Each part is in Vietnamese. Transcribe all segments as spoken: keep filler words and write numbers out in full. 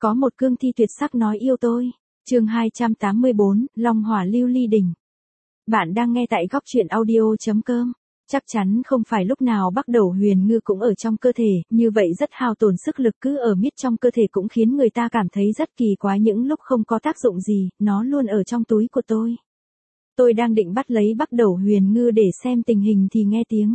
Có một cương thi tuyệt sắc nói yêu tôi. Chương hai trăm tám mươi bốn, Long Hỏa Lưu Ly Đỉnh. Bạn đang nghe tại góc truyện audio.com. Chắc chắn không phải lúc nào Bắc Đẩu Huyền Ngư cũng ở trong cơ thể, như vậy rất hao tổn sức lực, cứ ở miết trong cơ thể cũng khiến người ta cảm thấy rất kỳ quái, những lúc không có tác dụng gì, nó luôn ở trong túi của tôi. Tôi đang định bắt lấy Bắc Đẩu Huyền Ngư để xem tình hình thì nghe tiếng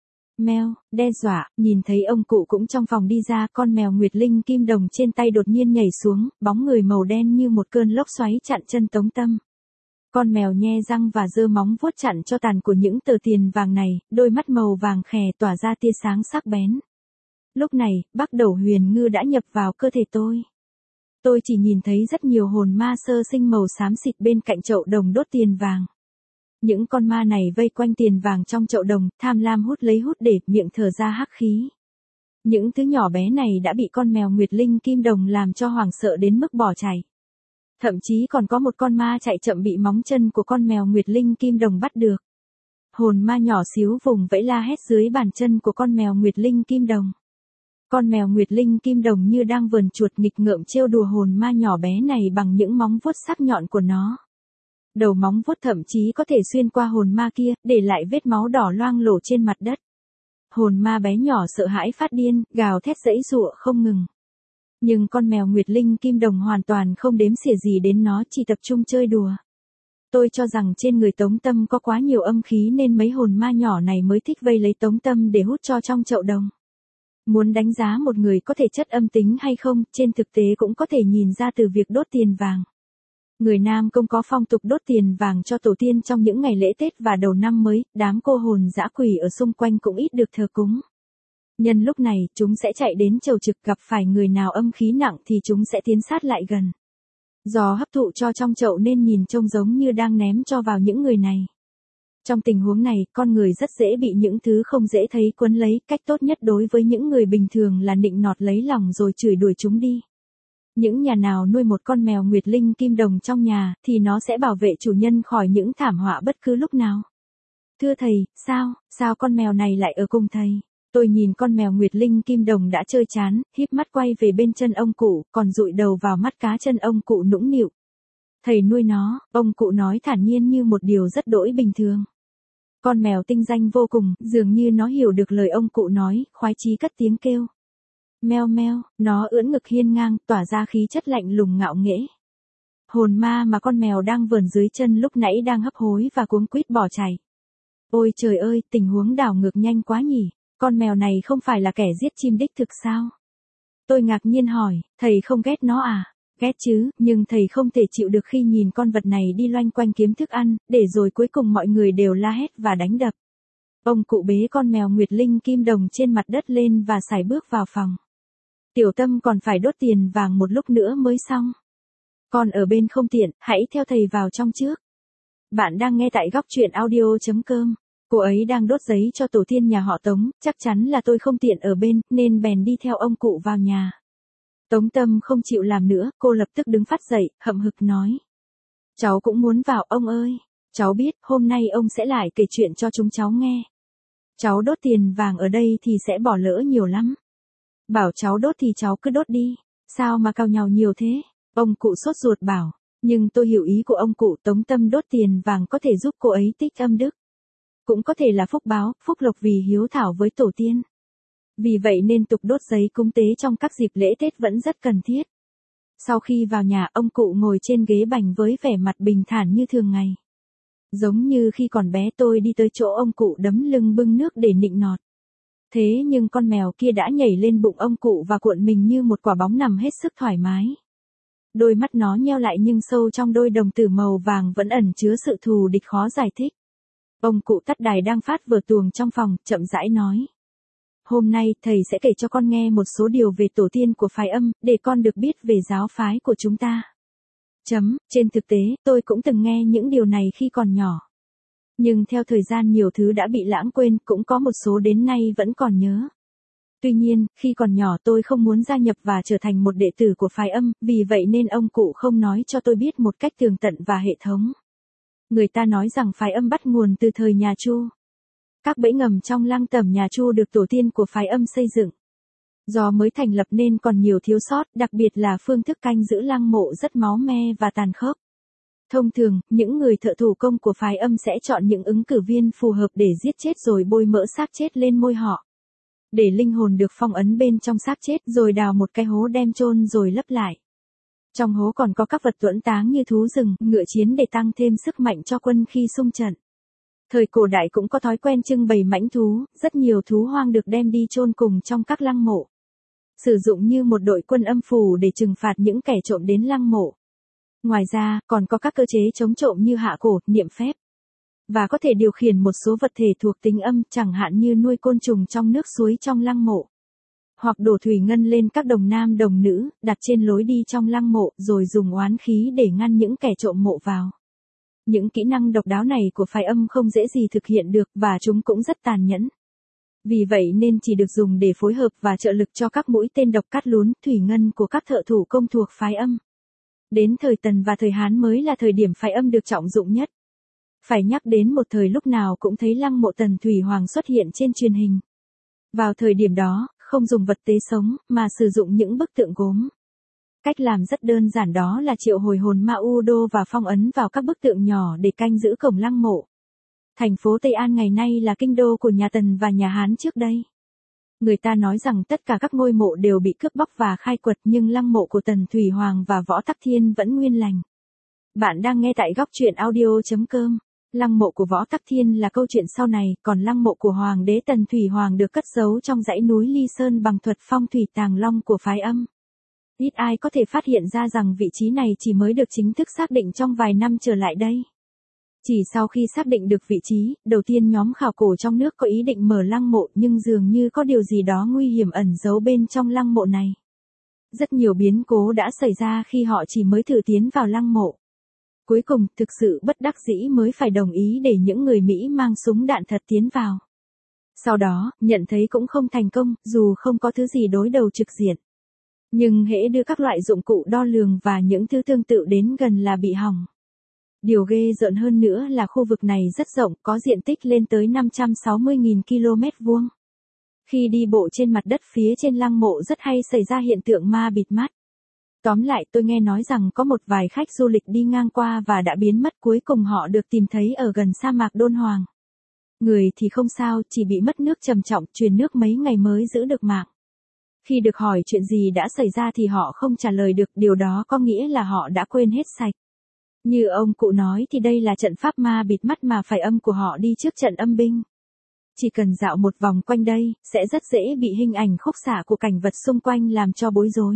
meo, đe dọa, nhìn thấy ông cụ cũng trong phòng đi ra, con mèo Nguyệt Linh kim đồng trên tay đột nhiên nhảy xuống, bóng người màu đen như một cơn lốc xoáy chặn chân Tống Tâm. Con mèo nhe răng và giơ móng vuốt chặn cho tàn của những tờ tiền vàng này, đôi mắt màu vàng khè tỏa ra tia sáng sắc bén. Lúc này, Bắc Đẩu Huyền Ngư đã nhập vào cơ thể tôi. Tôi chỉ nhìn thấy rất nhiều hồn ma sơ sinh màu xám xịt bên cạnh chậu đồng đốt tiền vàng. Những con ma này vây quanh tiền vàng trong chậu đồng, tham lam hút lấy hút để, miệng thở ra hắc khí. Những thứ nhỏ bé này đã bị con mèo Nguyệt Linh kim đồng làm cho hoảng sợ đến mức bỏ chạy. Thậm chí còn có một con ma chạy chậm bị móng chân của con mèo Nguyệt Linh kim đồng bắt được. Hồn ma nhỏ xíu vùng vẫy la hét dưới bàn chân của con mèo Nguyệt Linh kim đồng. Con mèo Nguyệt Linh kim đồng như đang vờn chuột nghịch ngợm trêu đùa hồn ma nhỏ bé này bằng những móng vuốt sắc nhọn của nó. Đầu móng vuốt thậm chí có thể xuyên qua hồn ma kia, để lại vết máu đỏ loang lổ trên mặt đất. Hồn ma bé nhỏ sợ hãi phát điên, gào thét giãy giụa không ngừng. Nhưng con mèo Nguyệt Linh kim đồng hoàn toàn không đếm xỉa gì đến nó, chỉ tập trung chơi đùa. Tôi cho rằng trên người Tống Tâm có quá nhiều âm khí nên mấy hồn ma nhỏ này mới thích vây lấy Tống Tâm để hút cho trong chậu đồng. Muốn đánh giá một người có thể chất âm tính hay không, trên thực tế cũng có thể nhìn ra từ việc đốt tiền vàng. Người Nam Công có phong tục đốt tiền vàng cho tổ tiên trong những ngày lễ Tết và đầu năm mới, đám cô hồn dã quỷ ở xung quanh cũng ít được thờ cúng. Nhân lúc này, chúng sẽ chạy đến chầu trực, gặp phải người nào âm khí nặng thì chúng sẽ tiến sát lại gần. Do hấp thụ cho trong chậu nên nhìn trông giống như đang ném cho vào những người này. Trong tình huống này, con người rất dễ bị những thứ không dễ thấy quấn lấy, cách tốt nhất đối với những người bình thường là nịnh nọt lấy lòng rồi chửi đuổi chúng đi. Những nhà nào nuôi một con mèo Nguyệt Linh kim đồng trong nhà, thì nó sẽ bảo vệ chủ nhân khỏi những thảm họa bất cứ lúc nào. Thưa thầy, sao, sao con mèo này lại ở cùng thầy? Tôi nhìn con mèo Nguyệt Linh kim đồng đã chơi chán, híp mắt quay về bên chân ông cụ, còn dụi đầu vào mắt cá chân ông cụ nũng nịu. Thầy nuôi nó, ông cụ nói thản nhiên như một điều rất đỗi bình thường. Con mèo tinh danh vô cùng, dường như nó hiểu được lời ông cụ nói, khoái chí cất tiếng kêu. Meo meo, nó ưỡn ngực hiên ngang, tỏa ra khí chất lạnh lùng ngạo nghễ. Hồn ma mà con mèo đang vờn dưới chân lúc nãy đang hấp hối và cuống quýt bỏ chạy. Ôi trời ơi, tình huống đảo ngược nhanh quá nhỉ, con mèo này không phải là kẻ giết chim đích thực sao? Tôi ngạc nhiên hỏi, thầy không ghét nó à? Ghét chứ, nhưng thầy không thể chịu được khi nhìn con vật này đi loanh quanh kiếm thức ăn, để rồi cuối cùng mọi người đều la hét và đánh đập. Ông cụ bế con mèo Nguyệt Linh kim đồng trên mặt đất lên và sải bước vào phòng. Tiểu Tâm còn phải đốt tiền vàng một lúc nữa mới xong. Con ở bên không tiện, hãy theo thầy vào trong trước. Bạn đang nghe tại góc truyện audio.com. Cô ấy đang đốt giấy cho tổ tiên nhà họ Tống, chắc chắn là tôi không tiện ở bên, nên bèn đi theo ông cụ vào nhà. Tống Tâm không chịu làm nữa, cô lập tức đứng phát dậy, hậm hực nói. Cháu cũng muốn vào ông ơi. Cháu biết, hôm nay ông sẽ lại kể chuyện cho chúng cháu nghe. Cháu đốt tiền vàng ở đây thì sẽ bỏ lỡ nhiều lắm. Bảo cháu đốt thì cháu cứ đốt đi. Sao mà cào nhào nhiều thế? Ông cụ sốt ruột bảo. Nhưng tôi hiểu ý của ông cụ. Tống Tâm đốt tiền vàng có thể giúp cô ấy tích âm đức. Cũng có thể là phúc báo, phúc lộc vì hiếu thảo với tổ tiên. Vì vậy nên tục đốt giấy cúng tế trong các dịp lễ Tết vẫn rất cần thiết. Sau khi vào nhà, ông cụ ngồi trên ghế bành với vẻ mặt bình thản như thường ngày. Giống như khi còn bé tôi đi tới chỗ ông cụ đấm lưng bưng nước để nịnh nọt. Thế nhưng con mèo kia đã nhảy lên bụng ông cụ và cuộn mình như một quả bóng nằm hết sức thoải mái. Đôi mắt nó nheo lại nhưng sâu trong đôi đồng tử màu vàng vẫn ẩn chứa sự thù địch khó giải thích. Ông cụ tắt đài đang phát vừa tuồng trong phòng, chậm rãi nói. Hôm nay, thầy sẽ kể cho con nghe một số điều về tổ tiên của phái âm, để con được biết về giáo phái của chúng ta. Chấm, trên thực tế, tôi cũng từng nghe những điều này khi còn nhỏ. Nhưng theo thời gian nhiều thứ đã bị lãng quên, cũng có một số đến nay vẫn còn nhớ. Tuy nhiên, khi còn nhỏ tôi không muốn gia nhập và trở thành một đệ tử của phái âm, vì vậy nên ông cụ không nói cho tôi biết một cách tường tận và hệ thống. Người ta nói rằng phái âm bắt nguồn từ thời nhà Chu. Các bẫy ngầm trong lăng tẩm nhà Chu được tổ tiên của phái âm xây dựng. Do mới thành lập nên còn nhiều thiếu sót, đặc biệt là phương thức canh giữ lăng mộ rất máu me và tàn khốc. Thông thường, những người thợ thủ công của phái Âm sẽ chọn những ứng cử viên phù hợp để giết chết rồi bôi mỡ xác chết lên môi họ. Để linh hồn được phong ấn bên trong xác chết rồi đào một cái hố đem chôn rồi lấp lại. Trong hố còn có các vật tuẫn táng như thú rừng, ngựa chiến để tăng thêm sức mạnh cho quân khi xung trận. Thời cổ đại cũng có thói quen trưng bày mãnh thú, rất nhiều thú hoang được đem đi chôn cùng trong các lăng mộ. Sử dụng như một đội quân âm phủ để trừng phạt những kẻ trộm đến lăng mộ. Ngoài ra, còn có các cơ chế chống trộm như hạ cổ, niệm phép. Và có thể điều khiển một số vật thể thuộc tính âm, chẳng hạn như nuôi côn trùng trong nước suối trong lăng mộ. Hoặc đổ thủy ngân lên các đồng nam đồng nữ, đặt trên lối đi trong lăng mộ, rồi dùng oán khí để ngăn những kẻ trộm mộ vào. Những kỹ năng độc đáo này của phái Âm không dễ gì thực hiện được và chúng cũng rất tàn nhẫn. Vì vậy nên chỉ được dùng để phối hợp và trợ lực cho các mũi tên độc cắt lún, thủy ngân của các thợ thủ công thuộc phái Âm. Đến thời Tần và thời Hán mới là thời điểm phái Âm được trọng dụng nhất. Phải nhắc đến một thời lúc nào cũng thấy lăng mộ Tần Thủy Hoàng xuất hiện trên truyền hình. Vào thời điểm đó, không dùng vật tế sống, mà sử dụng những bức tượng gốm. Cách làm rất đơn giản, đó là triệu hồi hồn ma U Đô và phong ấn vào các bức tượng nhỏ để canh giữ cổng lăng mộ. Thành phố Tây An ngày nay là kinh đô của nhà Tần và nhà Hán trước đây. Người ta nói rằng tất cả các ngôi mộ đều bị cướp bóc và khai quật, nhưng lăng mộ của Tần Thủy Hoàng và Võ Tắc Thiên vẫn nguyên lành. Bạn đang nghe tại góc truyện audio chấm com. Lăng mộ của Võ Tắc Thiên là câu chuyện sau này, còn lăng mộ của Hoàng đế Tần Thủy Hoàng được cất giấu trong dãy núi Ly Sơn bằng thuật phong thủy tàng long của phái Âm. Ít ai có thể phát hiện ra rằng vị trí này chỉ mới được chính thức xác định trong vài năm trở lại đây. Chỉ sau khi xác định được vị trí, đầu tiên nhóm khảo cổ trong nước có ý định mở lăng mộ, nhưng dường như có điều gì đó nguy hiểm ẩn giấu bên trong lăng mộ này. Rất nhiều biến cố đã xảy ra khi họ chỉ mới thử tiến vào lăng mộ. Cuối cùng, thực sự bất đắc dĩ mới phải đồng ý để những người Mỹ mang súng đạn thật tiến vào. Sau đó, nhận thấy cũng không thành công, dù không có thứ gì đối đầu trực diện. Nhưng hễ đưa các loại dụng cụ đo lường và những thứ tương tự đến gần là bị hỏng. Điều ghê rợn hơn nữa là khu vực này rất rộng, có diện tích lên tới năm trăm sáu mươi nghìn ki lô mét vuông. Khi đi bộ trên mặt đất phía trên lăng mộ rất hay xảy ra hiện tượng ma bịt mắt. Tóm lại, tôi nghe nói rằng có một vài khách du lịch đi ngang qua và đã biến mất, cuối cùng họ được tìm thấy ở gần sa mạc Đôn Hoàng. Người thì không sao, chỉ bị mất nước trầm trọng, truyền nước mấy ngày mới giữ được mạng. Khi được hỏi chuyện gì đã xảy ra thì họ không trả lời được, điều đó có nghĩa là họ đã quên hết sạch. Như ông cụ nói thì đây là trận pháp ma bịt mắt mà phái Âm của họ đi trước trận âm binh. Chỉ cần dạo một vòng quanh đây, sẽ rất dễ bị hình ảnh khúc xạ của cảnh vật xung quanh làm cho bối rối.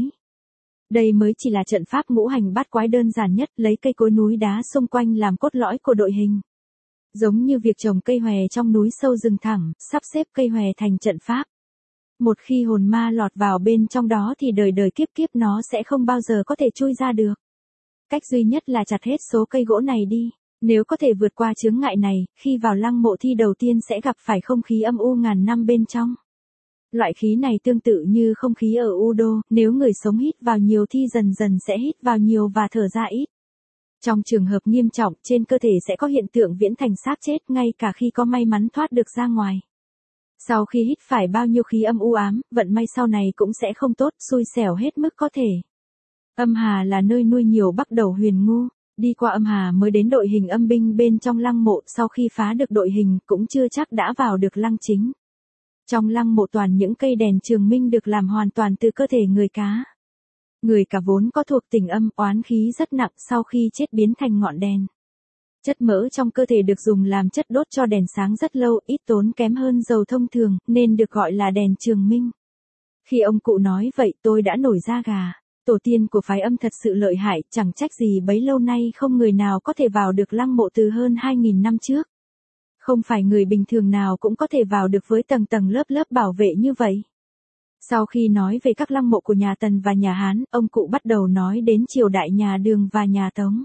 Đây mới chỉ là trận pháp ngũ hành bát quái đơn giản nhất, lấy cây cối núi đá xung quanh làm cốt lõi của đội hình. Giống như việc trồng cây hòe trong núi sâu rừng thẳm, sắp xếp cây hòe thành trận pháp. Một khi hồn ma lọt vào bên trong đó thì đời đời kiếp kiếp nó sẽ không bao giờ có thể chui ra được. Cách duy nhất là chặt hết số cây gỗ này đi. Nếu có thể vượt qua chướng ngại này, khi vào lăng mộ thi đầu tiên sẽ gặp phải không khí âm u ngàn năm bên trong. Loại khí này tương tự như không khí ở U Đô, nếu người sống hít vào nhiều thì dần dần sẽ hít vào nhiều và thở ra ít. Trong trường hợp nghiêm trọng, trên cơ thể sẽ có hiện tượng viễn thành xác chết ngay cả khi có may mắn thoát được ra ngoài. Sau khi hít phải bao nhiêu khí âm u ám, vận may sau này cũng sẽ không tốt, xui xẻo hết mức có thể. Âm Hà là nơi nuôi nhiều Bắc Đầu Huyền Ngu. Đi qua Âm Hà mới đến đội hình âm binh bên trong lăng mộ, sau khi phá được đội hình cũng chưa chắc đã vào được lăng chính. Trong lăng mộ toàn những cây đèn trường minh được làm hoàn toàn từ cơ thể người cá. Người cá vốn có thuộc tình âm, oán khí rất nặng, sau khi chết biến thành ngọn đèn. Chất mỡ trong cơ thể được dùng làm chất đốt cho đèn sáng rất lâu, ít tốn kém hơn dầu thông thường, nên được gọi là đèn trường minh. Khi ông cụ nói vậy tôi đã nổi da gà. Tổ tiên của phái Âm thật sự lợi hại, chẳng trách gì bấy lâu nay không người nào có thể vào được lăng mộ từ hơn hai nghìn năm trước. Không phải người bình thường nào cũng có thể vào được với tầng tầng lớp lớp bảo vệ như vậy. Sau khi nói về các lăng mộ của nhà Tần và nhà Hán, ông cụ bắt đầu nói đến triều đại nhà Đường và nhà Tống.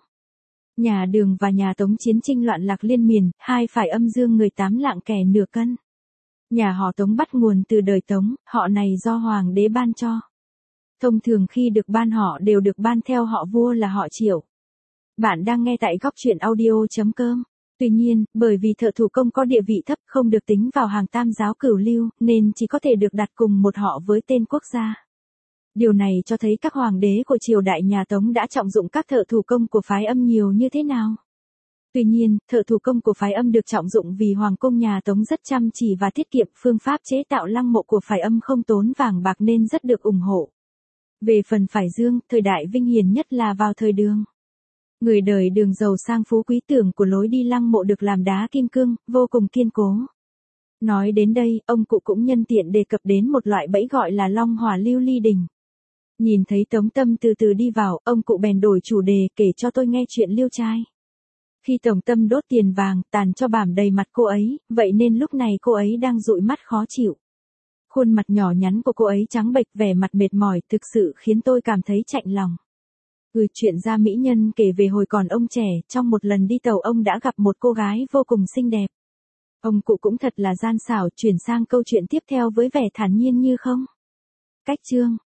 Nhà Đường và nhà Tống chiến tranh loạn lạc liên miền, hai phải âm dương người tám lạng kẻ nửa cân. Nhà họ Tống bắt nguồn từ đời Tống, họ này do hoàng đế ban cho. Thông thường khi được ban họ đều được ban theo họ vua là họ Triệu. Bạn đang nghe tại góc truyện audio chấm com. Tuy nhiên, bởi vì thợ thủ công có địa vị thấp không được tính vào hàng tam giáo cửu lưu, nên chỉ có thể được đặt cùng một họ với tên quốc gia. Điều này cho thấy các hoàng đế của triều đại nhà Tống đã trọng dụng các thợ thủ công của phái Âm nhiều như thế nào. Tuy nhiên, thợ thủ công của phái Âm được trọng dụng vì hoàng cung nhà Tống rất chăm chỉ và tiết kiệm, phương pháp chế tạo lăng mộ của phái Âm không tốn vàng bạc nên rất được ủng hộ. Về phần phái Dương, thời đại vinh hiển nhất là vào thời Đường. Người đời Đường giàu sang phú quý, tưởng của lối đi lăng mộ được làm đá kim cương, vô cùng kiên cố. Nói đến đây, ông cụ cũng nhân tiện đề cập đến một loại bẫy gọi là long hỏa lưu ly đỉnh. Nhìn thấy Tống Tâm từ từ đi vào, ông cụ bèn đổi chủ đề kể cho tôi nghe chuyện liêu trai. Khi Tống Tâm đốt tiền vàng, tàn cho bảm đầy mặt cô ấy, vậy nên lúc này cô ấy đang dụi mắt khó chịu. Khuôn mặt nhỏ nhắn của cô ấy trắng bệch, vẻ mặt mệt mỏi, thực sự khiến tôi cảm thấy chạnh lòng. Ừ, chuyện gia mỹ nhân kể về hồi còn ông trẻ, trong một lần đi tàu ông đã gặp một cô gái vô cùng xinh đẹp. Ông cụ cũng thật là gian xảo, chuyển sang câu chuyện tiếp theo với vẻ thản nhiên như không. Cách chương